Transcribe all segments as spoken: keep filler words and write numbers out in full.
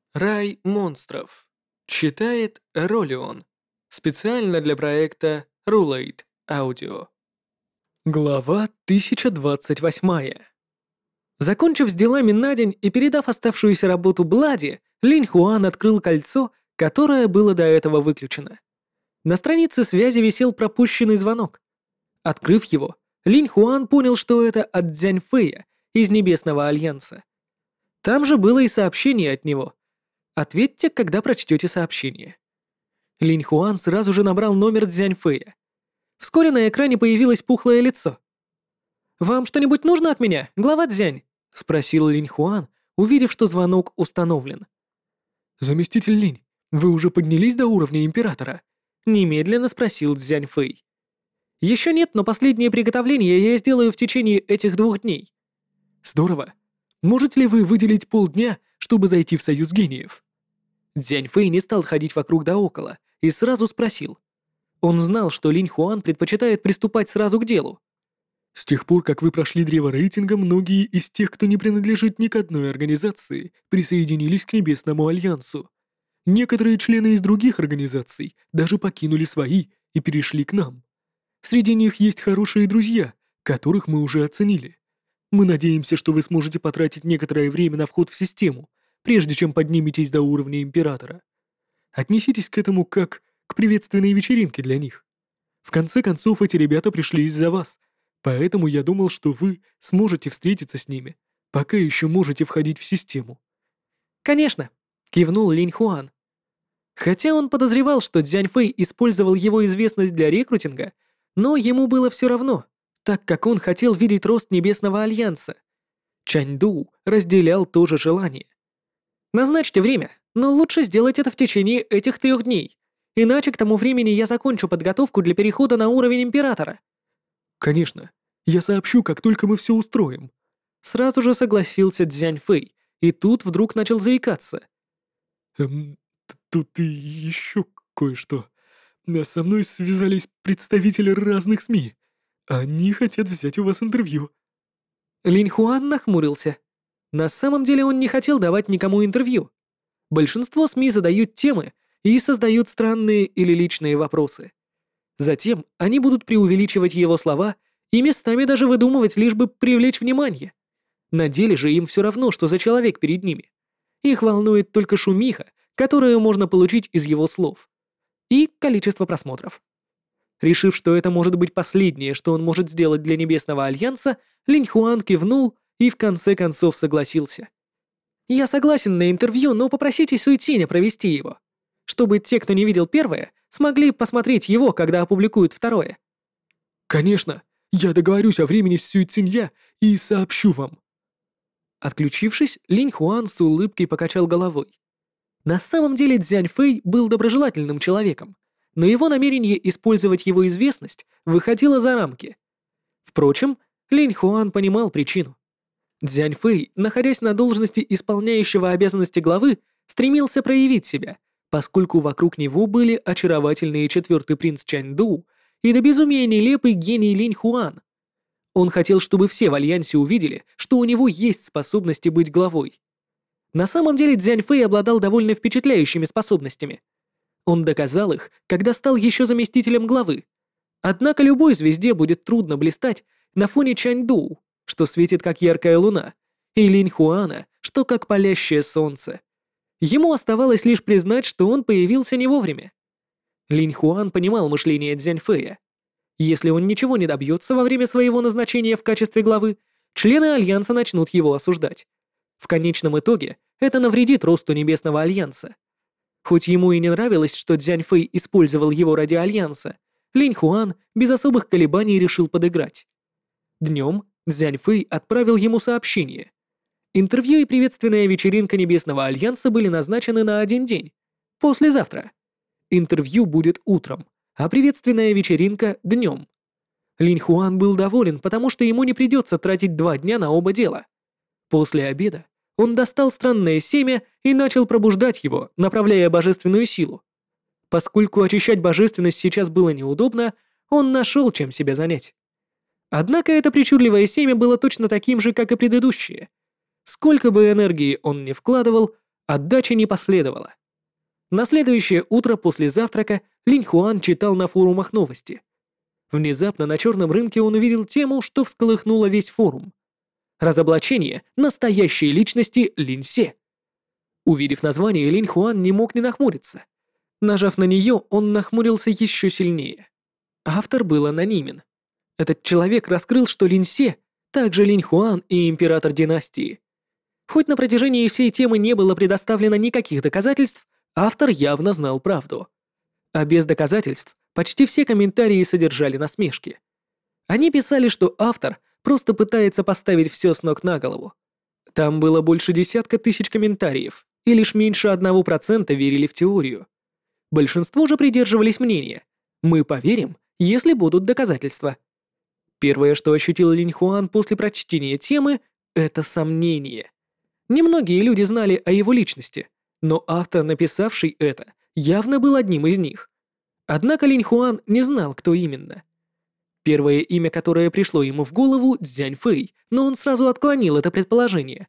Рай монстров. Читает Ролион. Специально для проекта Rulate Audio. Глава тысяча двадцать восемь. Закончив с делами на день и передав оставшуюся работу Блади, Линь Хуан открыл кольцо, которое было до этого выключено. На странице связи висел пропущенный звонок. Открыв его, Линь Хуан понял, что это от Цзянь Фэя из Небесного Альянса. Там же было и сообщение от него. Ответьте, когда прочтете сообщение. Линь Хуан сразу же набрал номер Цзянь Фэя. Вскоре на экране появилось пухлое лицо. «Вам что-нибудь нужно от меня, глава Цзянь?» — спросил Линь Хуан, увидев, что звонок установлен. «Заместитель Линь, вы уже поднялись до уровня императора?» — немедленно спросил Цзянь Фэй. «Еще нет, но последние приготовления я сделаю в течение этих двух дней». «Здорово. Можете ли вы выделить полдня, чтобы зайти в Союз гениев?» Цзянь Фэй не стал ходить вокруг да около и сразу спросил. Он знал, что Линь Хуан предпочитает приступать сразу к делу. «С тех пор, как вы прошли древо рейтинга, многие из тех, кто не принадлежит ни к одной организации, присоединились к Небесному Альянсу. Некоторые члены из других организаций даже покинули свои и перешли к нам. Среди них есть хорошие друзья, которых мы уже оценили. Мы надеемся, что вы сможете потратить некоторое время на вход в систему, прежде чем подниметесь до уровня Императора. Отнеситесь к этому как к приветственной вечеринке для них. В конце концов, эти ребята пришли из-за вас, поэтому я думал, что вы сможете встретиться с ними, пока еще можете входить в систему». «Конечно», — кивнул Линь Хуан. Хотя он подозревал, что Цзянь Фэй использовал его известность для рекрутинга, но ему было все равно, так как он хотел видеть рост Небесного Альянса. Чань Ду разделял то же желание. «Назначьте время, но лучше сделать это в течение этих трех дней, иначе к тому времени я закончу подготовку для перехода на уровень Императора». «Конечно, я сообщу, как только мы все устроим», — сразу же согласился Цзянь Фэй, и тут вдруг начал заикаться. «Эм, тут и еще кое-что. Со мной связались представители разных СМИ. Они хотят взять у вас интервью». Линь Хуан нахмурился. На самом деле он не хотел давать никому интервью. Большинство СМИ задают темы и создают странные или личные вопросы. Затем они будут преувеличивать его слова и местами даже выдумывать, лишь бы привлечь внимание. На деле же им все равно, что за человек перед ними. Их волнует только шумиха, которую можно получить из его слов, и количество просмотров. Решив, что это может быть последнее, что он может сделать для Небесного Альянса, Линь Хуан кивнул и в конце концов согласился. «Я согласен на интервью, но попросите Суйтиня провести его, чтобы те, кто не видел первое, смогли посмотреть его, когда опубликуют второе». «Конечно, я договорюсь о времени с Суйтинья и сообщу вам». Отключившись, Линь Хуан с улыбкой покачал головой. На самом деле Цзянь Фэй был доброжелательным человеком, но его намерение использовать его известность выходило за рамки. Впрочем, Линь Хуан понимал причину. Цзянь Фэй, находясь на должности исполняющего обязанности главы, стремился проявить себя, поскольку вокруг него были очаровательный четвертый принц Чань Ду и до безумия нелепый гений Линь Хуан. Он хотел, чтобы все в Альянсе увидели, что у него есть способности быть главой. На самом деле Цзянь Фэй обладал довольно впечатляющими способностями. Он доказал их, когда стал еще заместителем главы. Однако любой звезде будет трудно блистать на фоне Чань Ду, что светит как яркая луна, и Линь Хуана, что как палящее солнце. Ему оставалось лишь признать, что он появился не вовремя. Линь Хуан понимал мышление Цзянь Фэя. Если он ничего не добьется во время своего назначения в качестве главы, члены Альянса начнут его осуждать. В конечном итоге это навредит росту Небесного Альянса. Хоть ему и не нравилось, что Цзянь Фэй использовал его ради Альянса, Линь Хуан без особых колебаний решил подыграть. Днем Цзянь Фэй отправил ему сообщение. Интервью и приветственная вечеринка Небесного Альянса были назначены на один день, послезавтра. Интервью будет утром, а приветственная вечеринка — днем. Линь Хуан был доволен, потому что ему не придется тратить два дня на оба дела. После обеда он достал странное семя и начал пробуждать его, направляя божественную силу. Поскольку очищать божественность сейчас было неудобно, он нашел, чем себя занять. Однако это причудливое семя было точно таким же, как и предыдущее. Сколько бы энергии он ни вкладывал, Отдачи не последовало. На следующее утро после завтрака Линь Хуан читал на форумах новости. Внезапно на черном рынке он увидел тему, что всколыхнуло весь форум. Разоблачение настоящей личности Линь Се. Увидев название, Линь Хуан не мог не нахмуриться. Нажав на нее, он нахмурился еще сильнее. Автор был анонимен. Этот человек раскрыл, что Линь Се также Линь Хуан и император династии. Хоть на протяжении всей темы не было предоставлено никаких доказательств, автор явно знал правду. А без доказательств почти все комментарии содержали насмешки. Они писали, что автор просто пытается поставить все с ног на голову. Там было больше десятка тысяч комментариев, и лишь меньше одного процента верили в теорию. Большинство же придерживались мнения: мы поверим, если будут доказательства. Первое, что ощутил Линь Хуан после прочтения темы, это сомнение. Немногие люди знали о его личности, но автор, написавший это, явно был одним из них. Однако Линь Хуан не знал, кто именно. Первое имя, которое пришло ему в голову, Цзянь Фэй, но он сразу отклонил это предположение.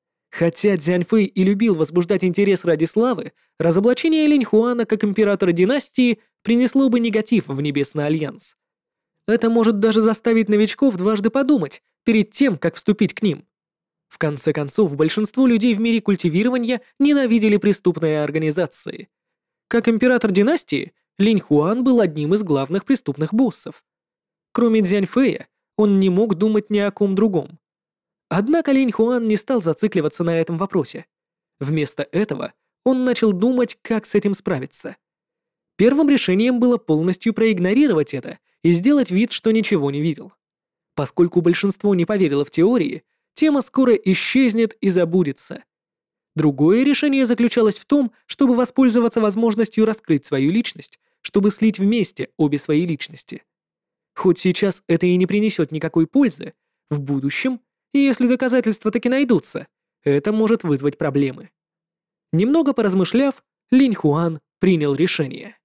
Хотя Цзянь Фэй и любил возбуждать интерес ради славы, разоблачение Линь Хуана как императора династии принесло бы негатив в Небесный Альянс. Это может даже заставить новичков дважды подумать перед тем, как вступить к ним. В конце концов, большинство людей в мире культивирования ненавидели преступные организации. Как император династии, Линь Хуан был одним из главных преступных боссов. Кроме Цзянь Фэя, он не мог думать ни о ком другом. Однако Линь Хуан не стал зацикливаться на этом вопросе. Вместо этого он начал думать, как с этим справиться. Первым решением было полностью проигнорировать это и сделать вид, что ничего не видел. Поскольку большинство не поверило в теории, тема скоро исчезнет и забудется. Другое решение заключалось в том, чтобы воспользоваться возможностью раскрыть свою личность, чтобы слить вместе обе свои личности. Хоть сейчас это и не принесет никакой пользы, в будущем, если доказательства таки найдутся, это может вызвать проблемы. Немного поразмышляв, Линь Хуан принял решение.